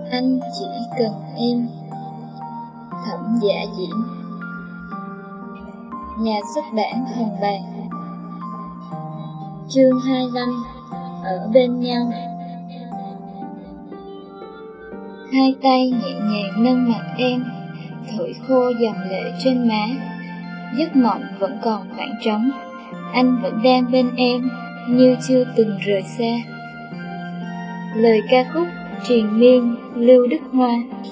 Anh chỉ cần em. Thẩm Dạ Diễn. Nhà xuất bản Hồng Bàng. Chương 25. Ở bên nhau. Hai tay nhẹ nhàng nâng mặt em, thổi khô dòng lệ trên má. Giấc mộng vẫn còn khoảng trống, anh vẫn đang bên em như chưa từng rời xa. Lời ca khúc triền miên Lưu Đức Hoa.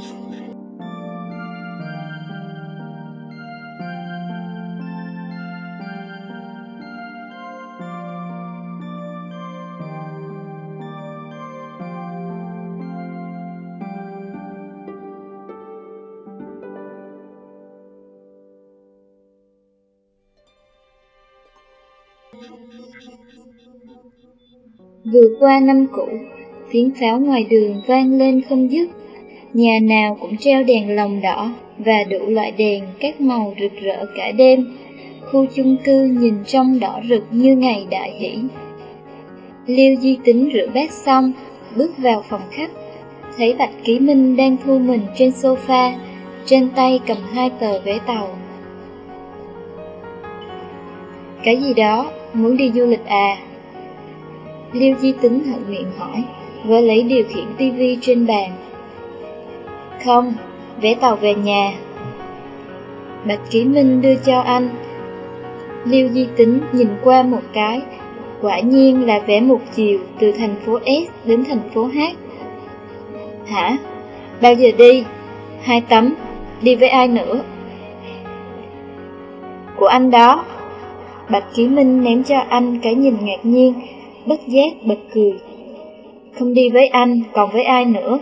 Vừa qua năm cũ, tiếng pháo ngoài đường vang lên không dứt. Nhà nào cũng treo đèn lồng đỏ và đủ loại đèn các màu rực rỡ cả đêm. Khu chung cư nhìn trông đỏ rực như ngày đại hỷ. Liêu Di Tính rửa bát xong, bước vào phòng khách, thấy Bạch Ký Minh đang thu mình trên sofa, trên tay cầm 2 tờ vé tàu. Cái gì đó, muốn đi du lịch à? Liêu Di Tính thuận miệng hỏi, với lấy điều khiển tivi trên bàn. Không, vé tàu về nhà. Bạch Ký Minh đưa cho anh. Liêu Di Tính nhìn qua một cái, quả nhiên là vé một chiều từ thành phố S đến thành phố H. Hả? Bao giờ đi? 2 tấm, đi với ai nữa? Của anh đó. Bạch Ký Minh ném cho anh cái nhìn ngạc nhiên, bất giác bật cười. Không đi với anh, còn với ai nữa?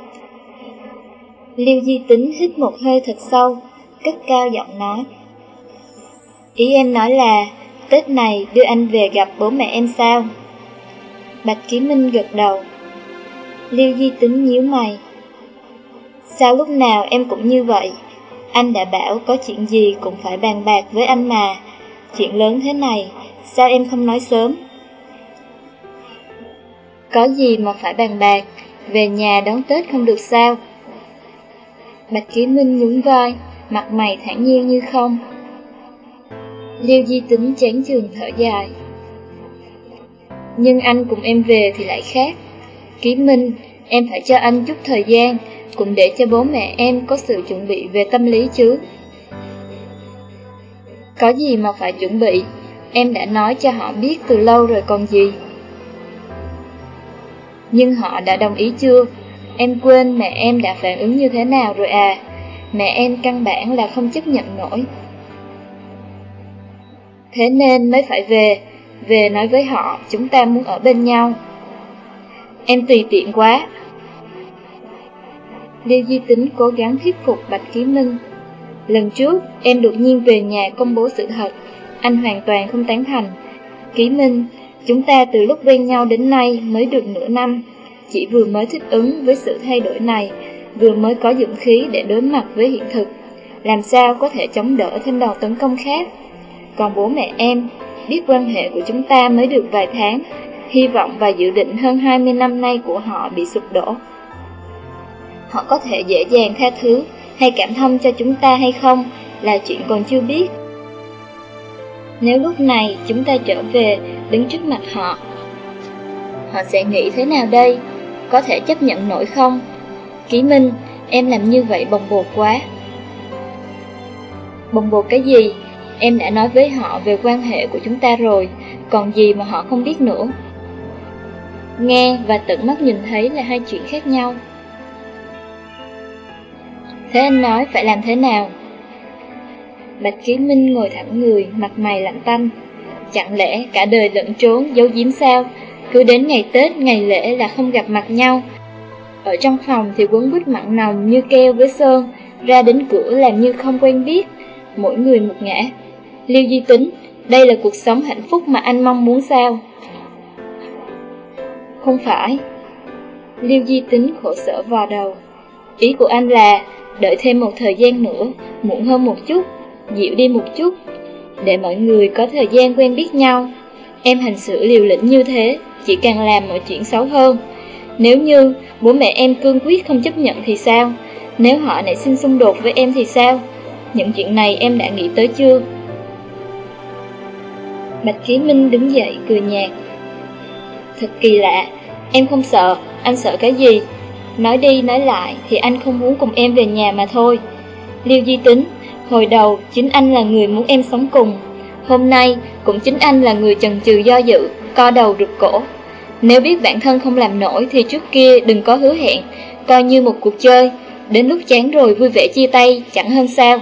Liêu Di Tính hít một hơi thật sâu, cất cao giọng nói. Ý em nói là Tết này đưa anh về gặp bố mẹ em sao? Bạch Ký Minh gật đầu. Liêu Di Tính nhíu mày. Sao lúc nào em cũng như vậy? Anh đã bảo có chuyện gì cũng phải bàn bạc với anh mà. Chuyện lớn thế này, sao em không nói sớm? Có gì mà phải bàn bạc, về nhà đón Tết không được sao? Bạch Ký Minh nhún vai, mặt mày thản nhiên như không. Liêu Di Tính chán chường thở dài. Nhưng anh cùng em về thì lại khác. Ký Minh, em phải cho anh chút thời gian, cũng để cho bố mẹ em có sự chuẩn bị về tâm lý chứ. Có gì mà phải chuẩn bị, em đã nói cho họ biết từ lâu rồi còn gì. Nhưng họ đã đồng ý chưa? Em quên mẹ em đã phản ứng như thế nào rồi à? Mẹ em căn bản là không chấp nhận nổi. Thế nên mới phải về nói với họ chúng ta muốn ở bên nhau. Em tùy tiện quá. Liêu Di Tính cố gắng thuyết phục Bạch Ký Minh. Lần trước em đột nhiên về nhà công bố sự thật, anh hoàn toàn không tán thành. Ký Minh, chúng ta từ lúc quen nhau đến nay mới được nửa năm, chỉ vừa mới thích ứng với sự thay đổi này, vừa mới có dũng khí để đối mặt với hiện thực, làm sao có thể chống đỡ thêm đòn tấn công khác. Còn bố mẹ em, biết quan hệ của chúng ta mới được vài tháng, hy vọng và dự định hơn 20 năm nay của họ bị sụp đổ. Họ có thể dễ dàng tha thứ hay cảm thông cho chúng ta hay không là chuyện còn chưa biết. Nếu lúc này chúng ta trở về đứng trước mặt họ sẽ nghĩ thế nào đây? Có thể chấp nhận nổi không? Ký Minh, em làm như vậy bồng bột quá. Bồng bột cái gì? Em đã nói với họ về quan hệ của chúng ta rồi, còn gì mà họ không biết nữa. Nghe và tận mắt nhìn thấy là hai chuyện khác nhau. Thế anh nói phải làm thế nào? Bạch Ký Minh ngồi thẳng người, mặt mày lạnh tanh. Chẳng lẽ cả đời lẫn trốn, giấu giếm sao? Cứ đến ngày Tết, ngày lễ là không gặp mặt nhau. Ở trong phòng thì quấn quýt mặn nồng như keo với sơn, ra đến cửa làm như không quen biết, mỗi người một ngã. Liêu Di Tính, đây là cuộc sống hạnh phúc mà anh mong muốn sao? Không phải. Liêu Di Tính khổ sở vò đầu. Ý của anh là đợi thêm một thời gian nữa, muộn hơn một chút, dịu đi một chút, để mọi người có thời gian quen biết nhau. Em hành xử liều lĩnh như thế chỉ càng làm mọi chuyện xấu hơn. Nếu như bố mẹ em cương quyết không chấp nhận thì sao? Nếu họ nảy sinh xung đột với em thì sao? Những chuyện này em đã nghĩ tới chưa? Bạch Ký Minh đứng dậy cười nhạt. Thật kỳ lạ, em không sợ, anh sợ cái gì? Nói đi nói lại thì anh không muốn cùng em về nhà mà thôi. Liêu Di Tính, hồi đầu chính anh là người muốn em sống cùng. Hôm nay cũng chính anh là người chần chừ do dự, co đầu rụt cổ. Nếu biết bản thân không làm nổi thì trước kia đừng có hứa hẹn, coi như một cuộc chơi. Đến lúc chán rồi vui vẻ chia tay chẳng hơn sao.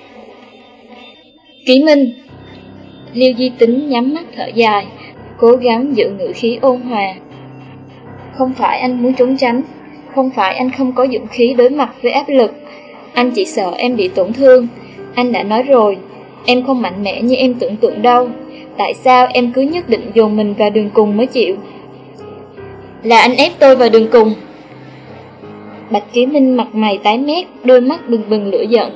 Ký Minh. Liêu Di Tính nhắm mắt thở dài, cố gắng giữ ngữ khí ôn hòa. Không phải anh muốn trốn tránh, không phải anh không có dũng khí đối mặt với áp lực. Anh chỉ sợ em bị tổn thương. Anh đã nói rồi, em không mạnh mẽ như em tưởng tượng đâu. Tại sao em cứ nhất định dồn mình vào đường cùng mới chịu? Là anh ép tôi vào đường cùng. Bạch Ký Minh mặt mày tái mét, đôi mắt bừng bừng lửa giận.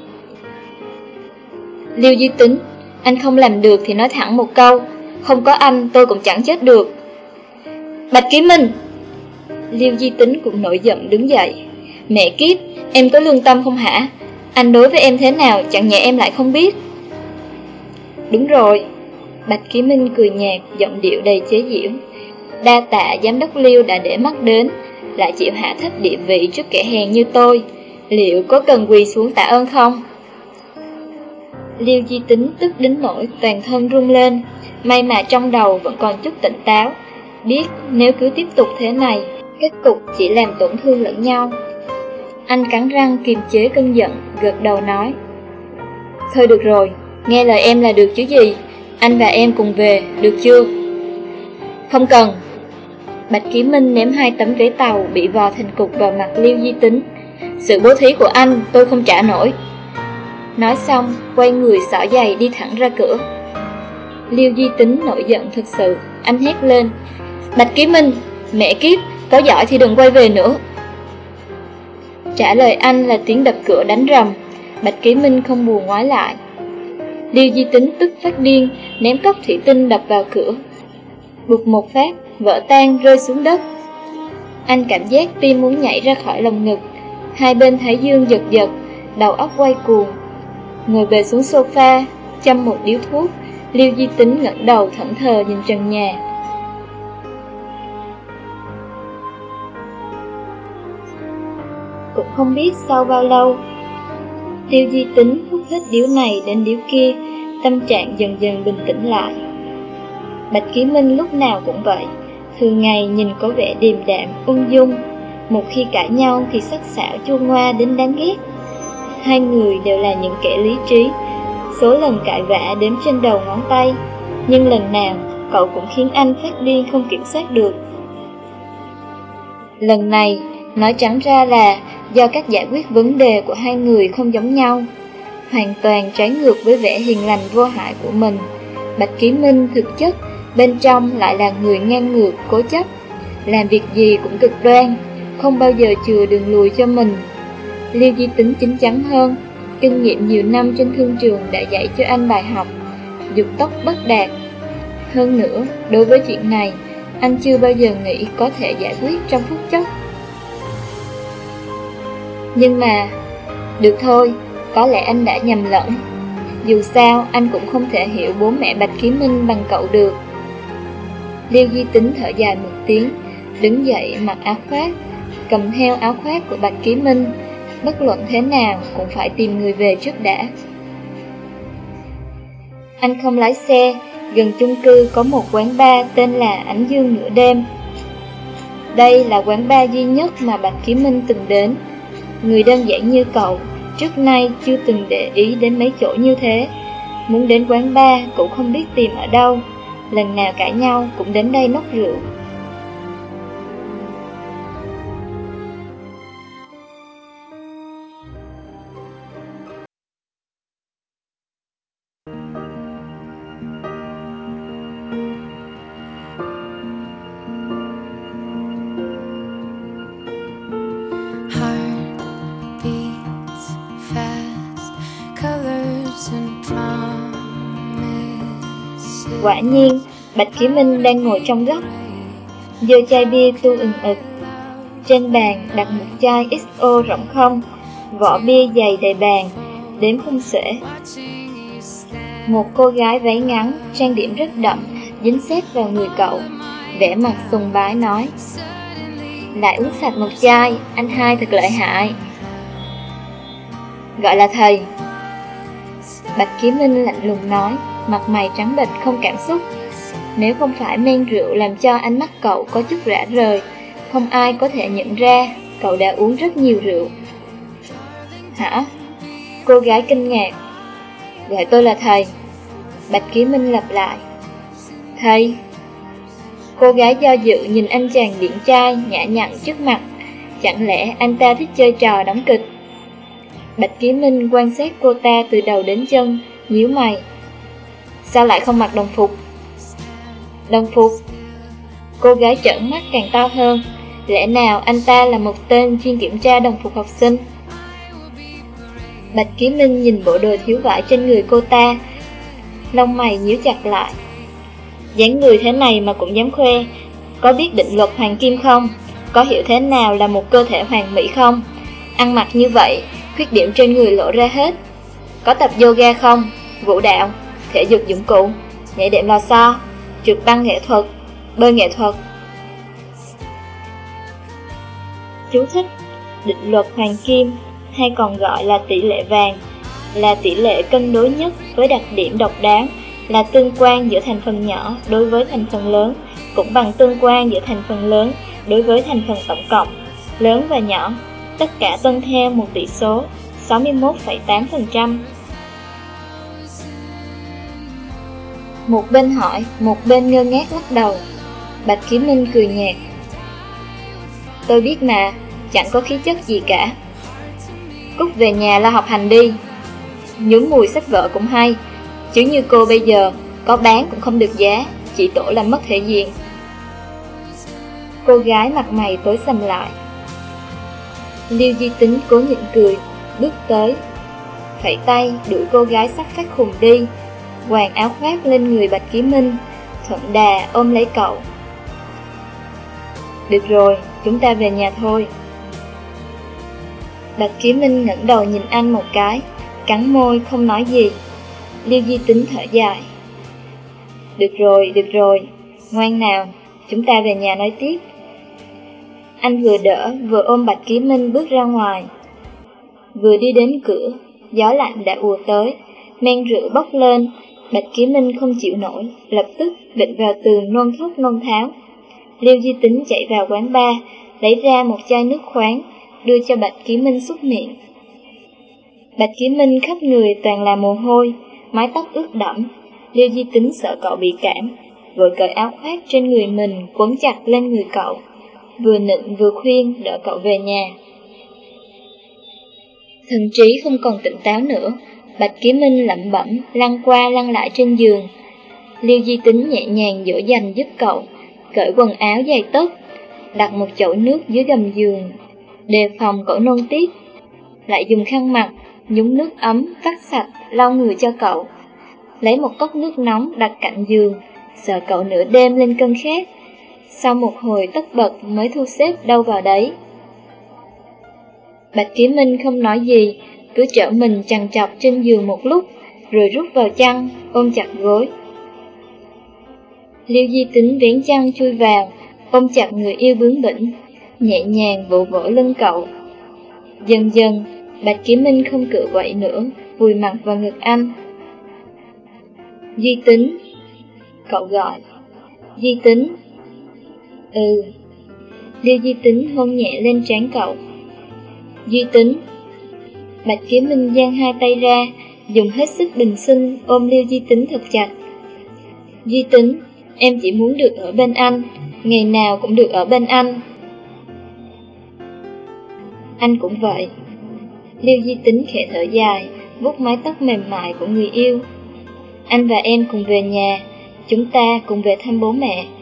Liêu Di Tính, anh không làm được thì nói thẳng một câu, không có anh tôi cũng chẳng chết được. Bạch Ký Minh. Liêu Di Tính cũng nổi giận đứng dậy. Mẹ kiếp, em có lương tâm không hả? Anh đối với em thế nào chẳng nhẽ em lại không biết? Đúng rồi. Bạch Ký Minh cười nhạt, giọng điệu đầy chế giễu. Đa tạ giám đốc Liêu đã để mắt đến, lại chịu hạ thấp địa vị trước kẻ hèn như tôi. Liệu có cần quỳ xuống tạ ơn không? Liêu Di Tính tức đến nỗi toàn thân rung lên. May mà trong đầu vẫn còn chút tỉnh táo, biết nếu cứ tiếp tục thế này, kết cục chỉ làm tổn thương lẫn nhau. Anh cắn răng kiềm chế cơn giận, gật đầu nói. Thôi được rồi, nghe lời em là được chứ gì. Anh và em cùng về, được chưa? Không cần. Bạch Ký Minh ném 2 tấm vé tàu bị vò thành cục vào mặt Liêu Di Tính. Sự bố thí của anh tôi không trả nổi. Nói xong, quay người xỏ giày đi thẳng ra cửa. Liêu Di Tính nổi giận thực sự, anh hét lên. Bạch Ký Minh, mẹ kiếp, có giỏi thì đừng quay về nữa. Trả lời anh là tiếng đập cửa đánh rầm. Bạch Ký Minh không buồn ngoái lại. Liêu Di Tính tức phát điên, ném cốc thủy tinh đập vào cửa. Bụt một phát, vỡ tan rơi xuống đất. Anh cảm giác tim muốn nhảy ra khỏi lồng ngực. Hai bên thái dương giật giật, đầu óc quay cuồng. Ngồi bệt xuống sofa, châm một điếu thuốc. Liêu Di Tính ngẩng đầu thẫn thờ nhìn trần nhà. Cũng không biết sau bao lâu, Liêu Di Tính hút hết điếu này đến điếu kia, tâm trạng dần dần bình tĩnh lại. Bạch Ký Minh lúc nào cũng vậy, thường ngày nhìn có vẻ điềm đạm, ung dung, một khi cãi nhau thì sắc sảo chua ngoa đến đáng ghét. Hai người đều là những kẻ lý trí, số lần cãi vã đếm trên đầu ngón tay, nhưng lần nào cậu cũng khiến anh phát điên không kiểm soát được. Lần này, nói trắng ra là do cách giải quyết vấn đề của hai người không giống nhau, hoàn toàn trái ngược với vẻ hiền lành vô hại của mình. Bạch Ký Minh thực chất bên trong lại là người ngang ngược, cố chấp, làm việc gì cũng cực đoan, không bao giờ chừa đường lùi cho mình. Liêu Di Tính chín chắn hơn, kinh nghiệm nhiều năm trên thương trường đã dạy cho anh bài học, dục tốc bất đạt. Hơn nữa, đối với chuyện này, anh chưa bao giờ nghĩ có thể giải quyết trong phút chốc. Nhưng mà, được thôi, có lẽ anh đã nhầm lẫn. Dù sao, anh cũng không thể hiểu bố mẹ Bạch Ký Minh bằng cậu được. Liêu Di Tính thở dài một tiếng, đứng dậy mặc áo khoác, cầm theo áo khoác của Bạch Ký Minh. Bất luận thế nào cũng phải tìm người về trước đã. Anh không lái xe, gần chung cư có một quán bar tên là Ánh Dương Nửa Đêm. Đây là quán bar duy nhất mà Bạch Ký Minh từng đến. Người đơn giản như cậu, trước nay chưa từng để ý đến mấy chỗ như thế. Muốn đến quán bar cũng không biết tìm ở đâu, lần nào cãi nhau cũng đến đây nốc rượu. Quả nhiên, Bạch Ký Minh đang ngồi trong góc, giơ chai bia tu ừng ực. Trên bàn đặt một chai XO rỗng không, vỏ bia dày đầy bàn, đếm không xuể. Một cô gái váy ngắn, trang điểm rất đậm, dính sét vào người cậu, vẻ mặt sùng bái nói: lại uống sạch một chai, anh hai thật lợi hại. Gọi là thầy. Bạch Kiếm Minh lạnh lùng nói, mặt mày trắng bệch không cảm xúc. Nếu không phải men rượu làm cho ánh mắt cậu có chút rã rời, không ai có thể nhận ra cậu đã uống rất nhiều rượu. Hả? Cô gái kinh ngạc. Gọi tôi là thầy. Bạch Kiếm Minh lặp lại. Thầy? Cô gái do dự nhìn anh chàng điển trai nhã nhặn trước mặt. Chẳng lẽ anh ta thích chơi trò đóng kịch? Bạch Kiếm Minh quan sát cô ta từ đầu đến chân, nhíu mày. Sao lại không mặc đồng phục? Đồng phục? Cô gái trợn mắt càng to hơn. Lẽ nào anh ta là một tên chuyên kiểm tra đồng phục học sinh? Bạch Kiếm Minh nhìn bộ đồ thiếu vải trên người cô ta, lông mày nhíu chặt lại. Dáng người thế này mà cũng dám khoe, có biết định luật hoàng kim không? Có hiểu thế nào là một cơ thể hoàn mỹ không? Ăn mặc như vậy, khuyết điểm trên người lộ ra hết. Có tập yoga không? Vũ đạo, thể dục dụng cụ, nhảy đệm lò xo, trượt băng nghệ thuật, bơi nghệ thuật. Chú thích: định luật hoàng kim, hay còn gọi là tỷ lệ vàng, là tỷ lệ cân đối nhất với đặc điểm độc đáo, là tương quan giữa thành phần nhỏ đối với thành phần lớn, cũng bằng tương quan giữa thành phần lớn đối với thành phần tổng cộng. Lớn và nhỏ, tất cả tuân theo một tỷ số 61,8%. Một bên hỏi, một bên ngơ ngác lắc đầu. Bạch Kiếm Minh cười nhạt. Tôi biết mà, chẳng có khí chất gì cả. Cút về nhà lo học hành đi. Nhúng mùi sách vở cũng hay, chứ như cô bây giờ, có bán cũng không được giá, chỉ tổ làm mất thể diện. Cô gái mặt mày tối sầm lại. Liêu Di Tính cố nhịn cười, bước tới, phẩy tay đuổi cô gái sắc phát khùng đi, quàng áo khoác lên người Bạch Kiếm Minh, thuận đà ôm lấy cậu. Được rồi, chúng ta về nhà thôi. Bạch Kiếm Minh ngẩng đầu nhìn anh một cái, cắn môi không nói gì. Liêu Di Tính thở dài. Được rồi, ngoan nào, chúng ta về nhà nói tiếp. Anh vừa đỡ vừa ôm Bạch Kiếm Minh bước ra ngoài. Vừa đi đến cửa, gió lạnh đã ùa tới, men rượu bốc lên. Bạch Kiếm Minh không chịu nổi, lập tức vịn vào tường nôn thốc nôn tháo. Liêu Di Tính chạy vào quán bar, lấy ra một chai nước khoáng, đưa cho Bạch Kiếm Minh súc miệng. Bạch Kiếm Minh khắp người toàn là mồ hôi, mái tóc ướt đẫm. Liêu Di Tính sợ cậu bị cảm, vội cởi áo khoác trên người mình quấn chặt lên người cậu, vừa nịnh vừa khuyên đỡ cậu về nhà. Thần trí không còn tỉnh táo nữa, Bạch Kiếm Minh lẩm bẩm lăn qua lăn lại trên giường. Liêu Di Tính nhẹ nhàng dỗ dành giúp cậu cởi quần áo dày tấc, đặt một chậu nước dưới gầm giường, đề phòng cậu nôn tiếp, lại dùng khăn mặt nhúng nước ấm vắt sạch lau người cho cậu, lấy một cốc nước nóng đặt cạnh giường, sợ cậu nửa đêm lên cơn khát. Sau một hồi tất bật mới thu xếp đâu vào đấy. Bạch Kiếm Minh không nói gì, cứ trở mình trằn trọc trên giường một lúc, rồi rút vào chăn, ôm chặt gối. Liêu Di Tính vén chăn chui vào, ôm chặt người yêu bướng bỉnh, nhẹ nhàng vỗ vỗ lưng cậu. Dần dần, Bạch Kiếm Minh không cựa quậy nữa, vùi mặt vào ngực anh. Di Tính, cậu gọi. Di Tính. Ừ. Liêu Di Tính hôn nhẹ lên trán cậu. Di Tính. Bạch Kiếm Minh giang hai tay ra, dùng hết sức bình sinh ôm Liêu Di Tính thật chặt. Di Tính, em chỉ muốn được ở bên anh, ngày nào cũng được ở bên anh. Anh cũng vậy. Liêu Di Tính khẽ thở dài, vuốt mái tóc mềm mại của người yêu. Anh và em cùng về nhà, chúng ta cùng về thăm bố mẹ.